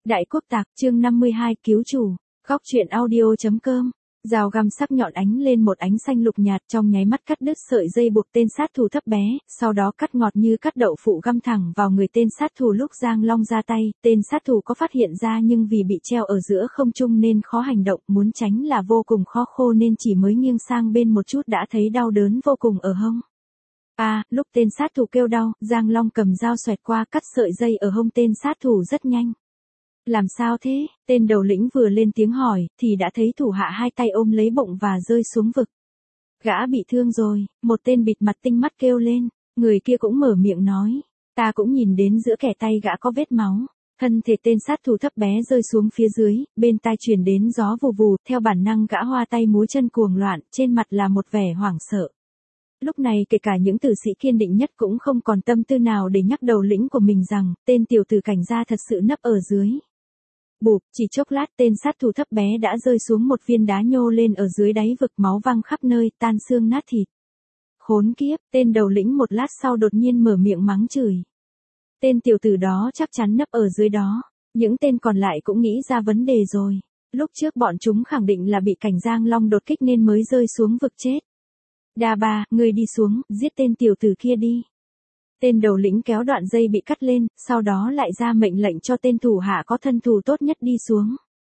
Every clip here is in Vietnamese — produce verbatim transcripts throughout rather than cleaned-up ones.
Đại Quốc Tạc, chương năm mươi hai, cứu chủ. Góc truyện audio.com. Dao găm sắc nhọn ánh lên một ánh xanh lục nhạt, trong nháy mắt cắt đứt sợi dây buộc tên sát thủ thấp bé, sau đó cắt ngọt như cắt đậu phụ găm thẳng vào người tên sát thủ. Lúc Giang Long ra tay, tên sát thủ có phát hiện ra nhưng vì bị treo ở giữa không trung nên khó hành động, muốn tránh là vô cùng khó khô nên chỉ mới nghiêng sang bên một chút đã thấy đau đớn vô cùng ở hông. À, lúc tên sát thủ kêu đau, Giang Long cầm dao xoẹt qua cắt sợi dây ở hông tên sát thủ rất nhanh. Làm sao thế? Tên đầu lĩnh vừa lên tiếng hỏi, thì đã thấy thủ hạ hai tay ôm lấy bụng và rơi xuống vực. Gã bị thương rồi, một tên bịt mặt tinh mắt kêu lên, người kia cũng mở miệng nói, ta cũng nhìn đến giữa kẻ tay gã có vết máu. Thân thể tên sát thủ thấp bé rơi xuống phía dưới, bên tai truyền đến gió vù vù, theo bản năng gã hoa tay múa chân cuồng loạn, trên mặt là một vẻ hoảng sợ. Lúc này kể cả những tử sĩ kiên định nhất cũng không còn tâm tư nào để nhắc đầu lĩnh của mình rằng, tên tiểu tử cảnh gia thật sự nấp ở dưới. Bụp, chỉ chốc lát tên sát thủ thấp bé đã rơi xuống một viên đá nhô lên ở dưới đáy vực, máu văng khắp nơi, tan xương nát thịt. Khốn kiếp, tên đầu lĩnh một lát sau đột nhiên mở miệng mắng chửi. Tên tiểu tử đó chắc chắn nấp ở dưới đó, những tên còn lại cũng nghĩ ra vấn đề rồi. Lúc trước bọn chúng khẳng định là bị cảnh Giang Long đột kích nên mới rơi xuống vực chết. Đa Ba, ngươi đi xuống, giết tên tiểu tử kia đi. Tên đầu lĩnh kéo đoạn dây bị cắt lên, sau đó lại ra mệnh lệnh cho tên thủ hạ có thân thủ tốt nhất đi xuống.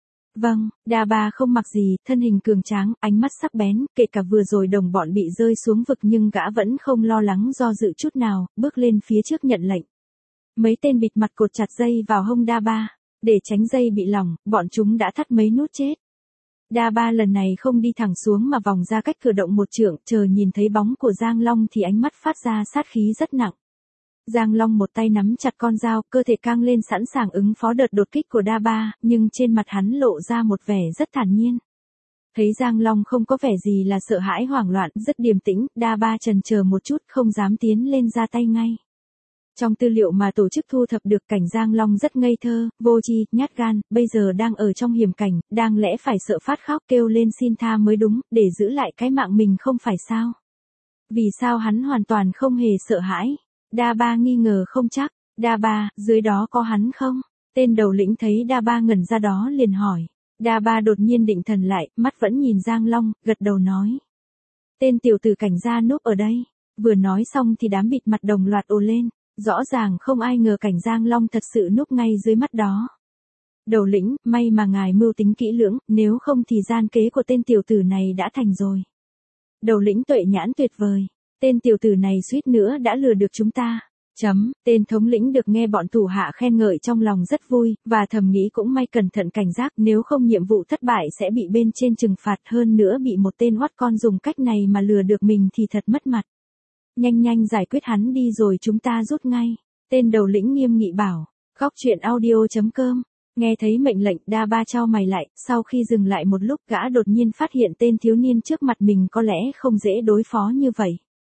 Vâng, Đa Ba không mặc gì, thân hình cường tráng, ánh mắt sắc bén, kể cả vừa rồi đồng bọn bị rơi xuống vực nhưng gã vẫn không lo lắng do dự chút nào, bước lên phía trước nhận lệnh. Mấy tên bịt mặt cột chặt dây vào hông Đa Ba, để tránh dây bị lỏng, bọn chúng đã thắt mấy nút chết. Đa Ba lần này không đi thẳng xuống mà vòng ra cách cửa động một trượng, chờ nhìn thấy bóng của Giang Long thì ánh mắt phát ra sát khí rất nặng. Giang Long một tay nắm chặt con dao, cơ thể căng lên sẵn sàng ứng phó đợt đột kích của Đa Ba, nhưng trên mặt hắn lộ ra một vẻ rất thản nhiên. Thấy Giang Long không có vẻ gì là sợ hãi hoảng loạn, rất điềm tĩnh, Đa Ba chần chờ một chút không dám tiến lên ra tay ngay. Trong tư liệu mà tổ chức thu thập được, cảnh Giang Long rất ngây thơ, vô tri, nhát gan, bây giờ đang ở trong hiểm cảnh, đang lẽ phải sợ phát khóc kêu lên xin tha mới đúng, để giữ lại cái mạng mình không phải sao? Vì sao hắn hoàn toàn không hề sợ hãi? Đa Ba nghi ngờ không chắc, Đa Ba, dưới đó có hắn không? Tên đầu lĩnh thấy Đa Ba ngẩn ra đó liền hỏi. Đa Ba đột nhiên định thần lại, mắt vẫn nhìn Giang Long, gật đầu nói. Tên tiểu tử cảnh gia núp ở đây. Vừa nói xong thì đám bịt mặt đồng loạt ồ lên. Rõ ràng không ai ngờ cảnh Giang Long thật sự núp ngay dưới mắt đó. Đầu lĩnh, may mà ngài mưu tính kỹ lưỡng, nếu không thì gian kế của tên tiểu tử này đã thành rồi. Đầu lĩnh tuệ nhãn tuyệt vời. Tên tiểu tử này suýt nữa đã lừa được chúng ta. Chấm, tên thống lĩnh được nghe bọn thủ hạ khen ngợi trong lòng rất vui, và thầm nghĩ cũng may cẩn thận cảnh giác, nếu không nhiệm vụ thất bại sẽ bị bên trên trừng phạt, hơn nữa bị một tên oắt con dùng cách này mà lừa được mình thì thật mất mặt. Nhanh nhanh giải quyết hắn đi rồi chúng ta rút ngay. Tên đầu lĩnh nghiêm nghị bảo. Góc truyện audio.com. Nghe thấy mệnh lệnh, Đa Ba chau mày lại, sau khi dừng lại một lúc gã đột nhiên phát hiện tên thiếu niên trước mặt mình có lẽ không dễ đối phó như vậy.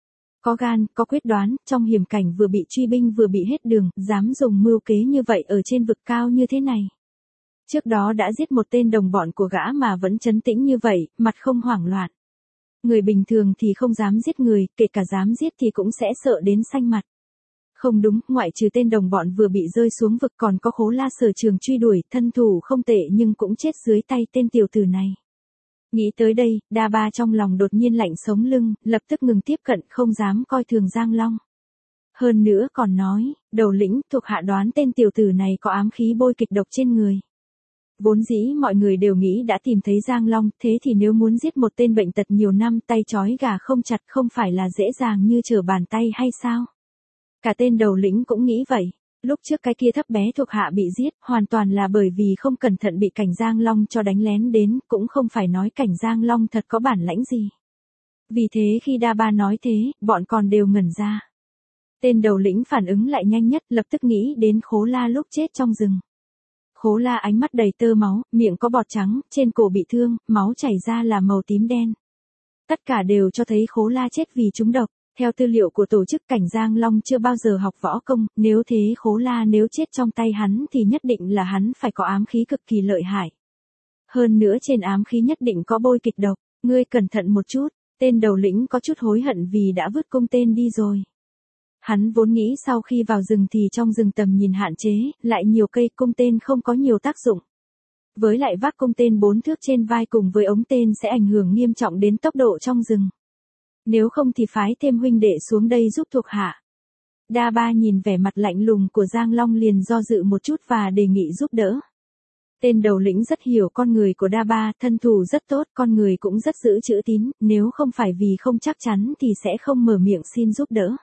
Có gan, có quyết đoán, trong hiểm cảnh vừa bị truy binh vừa bị hết đường, dám dùng mưu kế như vậy ở trên vực cao như thế này. Trước đó đã giết một tên đồng bọn của gã mà vẫn trấn tĩnh như vậy, mặt không hoảng loạn. Người bình thường thì không dám giết người, kể cả dám giết thì cũng sẽ sợ đến xanh mặt. Không đúng, ngoại trừ tên đồng bọn vừa bị rơi xuống vực còn có Khố La sở trường truy đuổi, thân thủ không tệ nhưng cũng chết dưới tay tên tiểu tử này. Nghĩ tới đây, Đa Ba trong lòng đột nhiên lạnh sống lưng, lập tức ngừng tiếp cận, không dám coi thường Giang Long. Hơn nữa còn nói, đầu lĩnh, thuộc hạ đoán tên tiểu tử này có ám khí bôi kịch độc trên người. Vốn dĩ mọi người đều nghĩ đã tìm thấy Giang Long, thế thì nếu muốn giết một tên bệnh tật nhiều năm tay trói gà không chặt không phải là dễ dàng như trở bàn tay hay sao? Cả tên đầu lĩnh cũng nghĩ vậy. Lúc trước cái kia thấp bé thuộc hạ bị giết, hoàn toàn là bởi vì không cẩn thận bị cảnh Giang Long cho đánh lén đến, cũng không phải nói cảnh Giang Long thật có bản lãnh gì. Vì thế khi Đa Ba nói thế, bọn còn đều ngẩn ra. Tên đầu lĩnh phản ứng lại nhanh nhất, lập tức nghĩ đến Khố La lúc chết trong rừng. Khố La ánh mắt đầy tơ máu, miệng có bọt trắng, trên cổ bị thương, máu chảy ra là màu tím đen. Tất cả đều cho thấy Khố La chết vì trúng độc. Theo tư liệu của tổ chức, cảnh Giang Long chưa bao giờ học võ công, nếu thế Khố La nếu chết trong tay hắn thì nhất định là hắn phải có ám khí cực kỳ lợi hại. Hơn nữa trên ám khí nhất định có bôi kịch độc, ngươi cẩn thận một chút, tên đầu lĩnh có chút hối hận vì đã vứt cung tên đi rồi. Hắn vốn nghĩ sau khi vào rừng thì trong rừng tầm nhìn hạn chế, lại nhiều cây cung tên không có nhiều tác dụng. Với lại vác cung tên bốn thước trên vai cùng với ống tên sẽ ảnh hưởng nghiêm trọng đến tốc độ trong rừng. Nếu không thì phái thêm huynh đệ xuống đây giúp thuộc hạ. Đa Ba nhìn vẻ mặt lạnh lùng của Giang Long liền do dự một chút và đề nghị giúp đỡ. Tên đầu lĩnh rất hiểu con người của Đa Ba, thân thủ rất tốt, con người cũng rất giữ chữ tín, nếu không phải vì không chắc chắn thì sẽ không mở miệng xin giúp đỡ.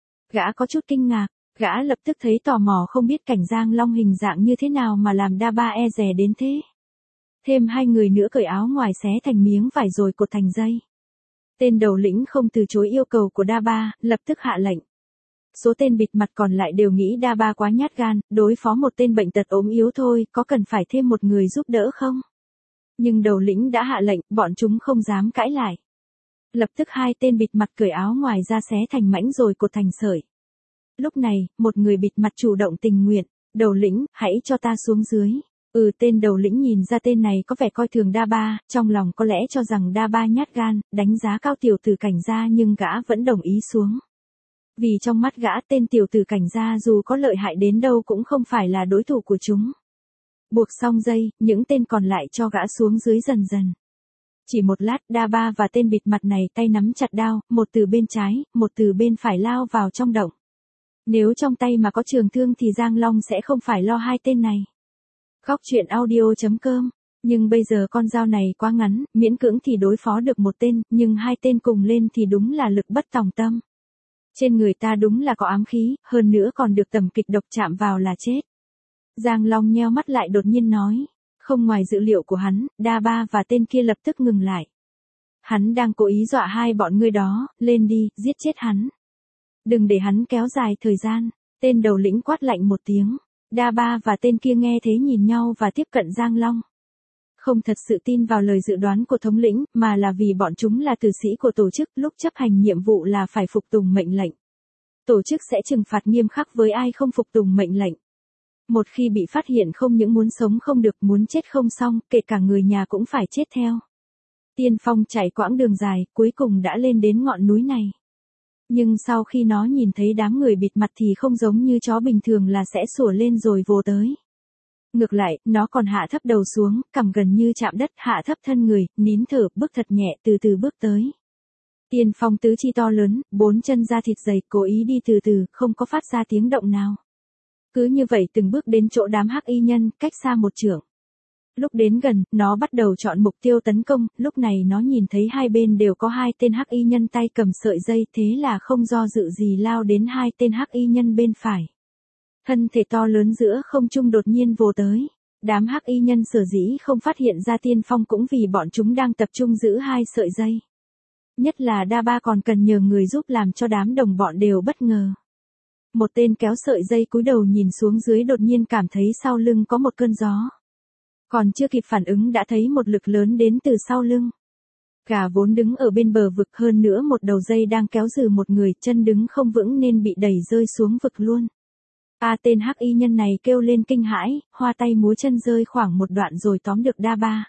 Gã có chút kinh ngạc, gã lập tức thấy tò mò không biết cảnh Giang Long hình dạng như thế nào mà làm Đa Ba e dè đến thế. Thêm hai người nữa cởi áo ngoài xé thành miếng vải rồi cột thành dây. Tên đầu lĩnh không từ chối yêu cầu của Đa Ba, lập tức hạ lệnh. Số tên bịt mặt còn lại đều nghĩ Đa Ba quá nhát gan, đối phó một tên bệnh tật ốm yếu thôi, có cần phải thêm một người giúp đỡ không? Nhưng đầu lĩnh đã hạ lệnh, bọn chúng không dám cãi lại. Lập tức hai tên bịt mặt cởi áo ngoài ra xé thành mảnh rồi cột thành sợi. Lúc này, một người bịt mặt chủ động tình nguyện, đầu lĩnh, hãy cho ta xuống dưới. Ừ, tên đầu lĩnh nhìn ra tên này có vẻ coi thường Đa Ba, trong lòng có lẽ cho rằng Đa Ba nhát gan, đánh giá cao tiểu tử Cảnh gia nhưng gã vẫn đồng ý xuống. Vì trong mắt gã tên tiểu tử Cảnh gia dù có lợi hại đến đâu cũng không phải là đối thủ của chúng. Buộc xong dây, những tên còn lại cho gã xuống dưới dần dần. Chỉ một lát, Đa Ba và tên bịt mặt này tay nắm chặt đao, một từ bên trái, một từ bên phải lao vào trong động. Nếu trong tay mà có trường thương thì Giang Long sẽ không phải lo hai tên này. Góc truyện audio chấm com. Nhưng bây giờ con dao này quá ngắn, miễn cưỡng thì đối phó được một tên, nhưng hai tên cùng lên thì đúng là lực bất tòng tâm. Trên người ta đúng là có ám khí, hơn nữa còn được tầm kịch độc chạm vào là chết. Giang Long nheo mắt lại đột nhiên nói. Không ngoài dự liệu của hắn, Đa Ba và tên kia lập tức ngừng lại. Hắn đang cố ý dọa hai bọn ngươi đó, lên đi, giết chết hắn. Đừng để hắn kéo dài thời gian, tên đầu lĩnh quát lạnh một tiếng. Đa Ba và tên kia nghe thế nhìn nhau và tiếp cận Giang Long. Không thật sự tin vào lời dự đoán của thống lĩnh, mà là vì bọn chúng là tử sĩ của tổ chức, lúc chấp hành nhiệm vụ là phải phục tùng mệnh lệnh. Tổ chức sẽ trừng phạt nghiêm khắc với ai không phục tùng mệnh lệnh. Một khi bị phát hiện không những muốn sống không được, muốn chết không xong, kể cả người nhà cũng phải chết theo. Tiên Phong chạy quãng đường dài, cuối cùng đã lên đến ngọn núi này. Nhưng sau khi nó nhìn thấy đám người bịt mặt thì không giống như chó bình thường là sẽ sủa lên rồi vồ tới. Ngược lại, nó còn hạ thấp đầu xuống, cằm gần như chạm đất, hạ thấp thân người, nín thở, bước thật nhẹ, từ từ bước tới. Tiên Phong tứ chi to lớn, bốn chân da thịt dày, cố ý đi từ từ, không có phát ra tiếng động nào. Cứ như vậy từng bước đến chỗ đám hắc y nhân, cách xa một trượng. Lúc đến gần, nó bắt đầu chọn mục tiêu tấn công, lúc này nó nhìn thấy hai bên đều có hai tên hắc y nhân tay cầm sợi dây, thế là không do dự gì lao đến hai tên hắc y nhân bên phải. Thân thể to lớn giữa không trung đột nhiên vồ tới. Đám hắc y nhân sở dĩ không phát hiện ra Tiên Phong cũng vì bọn chúng đang tập trung giữ hai sợi dây. Nhất là Đa Ba còn cần nhờ người giúp làm cho đám đồng bọn đều bất ngờ. Một tên kéo sợi dây cúi đầu nhìn xuống dưới đột nhiên cảm thấy sau lưng có một cơn gió. Còn chưa kịp phản ứng đã thấy một lực lớn đến từ sau lưng. Gà vốn đứng ở bên bờ vực, hơn nữa một đầu dây đang kéo dừ một người, chân đứng không vững nên bị đẩy rơi xuống vực luôn. A tên hắc y nhân này kêu lên kinh hãi, hoa tay múa chân rơi khoảng một đoạn rồi tóm được Đa Ba.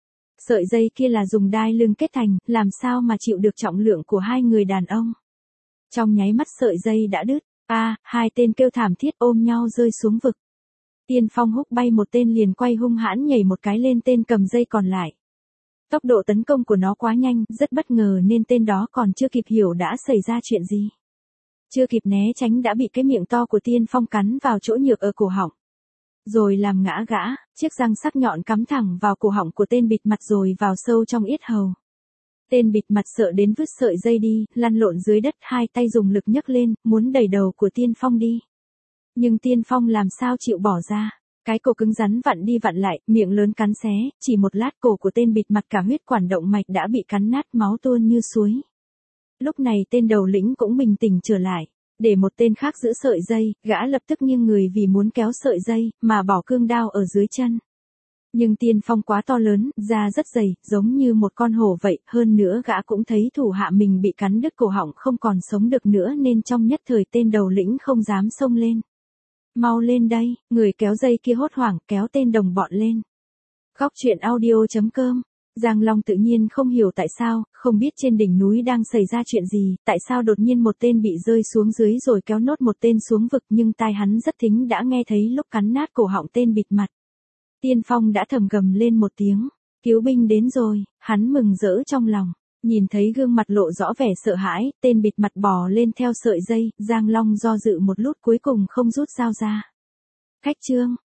Sợi dây kia là dùng đai lưng kết thành, làm sao mà chịu được trọng lượng của hai người đàn ông. Trong nháy mắt sợi dây đã đứt. A, hai tên kêu thảm thiết ôm nhau rơi xuống vực. Tiên Phong húc bay một tên liền quay hung hãn nhảy một cái lên tên cầm dây còn lại. Tốc độ tấn công của nó quá nhanh, rất bất ngờ nên tên đó còn chưa kịp hiểu đã xảy ra chuyện gì. Chưa kịp né tránh đã bị cái miệng to của Tiên Phong cắn vào chỗ nhược ở cổ họng. Rồi làm ngã gã, chiếc răng sắc nhọn cắm thẳng vào cổ họng của tên bịt mặt rồi vào sâu trong yết hầu. Tên bịt mặt sợ đến vứt sợi dây đi, lăn lộn dưới đất, hai tay dùng lực nhấc lên, muốn đẩy đầu của Tiên Phong đi. Nhưng Tiên Phong làm sao chịu bỏ ra. Cái cổ cứng rắn vặn đi vặn lại, miệng lớn cắn xé, chỉ một lát cổ của tên bịt mặt cả huyết quản động mạch đã bị cắn nát, máu tuôn như suối. Lúc này tên đầu lĩnh cũng bình tĩnh trở lại. Để một tên khác giữ sợi dây, gã lập tức nghiêng người vì muốn kéo sợi dây, mà bỏ cương đao ở dưới chân. Nhưng Tiên Phong quá to lớn, da rất dày, giống như một con hổ vậy, hơn nữa gã cũng thấy thủ hạ mình bị cắn đứt cổ họng không còn sống được nữa nên trong nhất thời tên đầu lĩnh không dám xông lên. Mau lên đây, người kéo dây kia hốt hoảng kéo tên đồng bọn lên. Góc truyện audio chấm com Giang Long tự nhiên không hiểu tại sao, không biết trên đỉnh núi đang xảy ra chuyện gì, tại sao đột nhiên một tên bị rơi xuống dưới rồi kéo nốt một tên xuống vực, nhưng tai hắn rất thính đã nghe thấy lúc cắn nát cổ họng tên bịt mặt. Tiên Phong đã thầm gầm lên một tiếng, cứu binh đến rồi, hắn mừng rỡ trong lòng. Nhìn thấy gương mặt lộ rõ vẻ sợ hãi, tên bịt mặt bò lên theo sợi dây, Giang Long do dự một lúc cuối cùng không rút dao ra. Khách trương,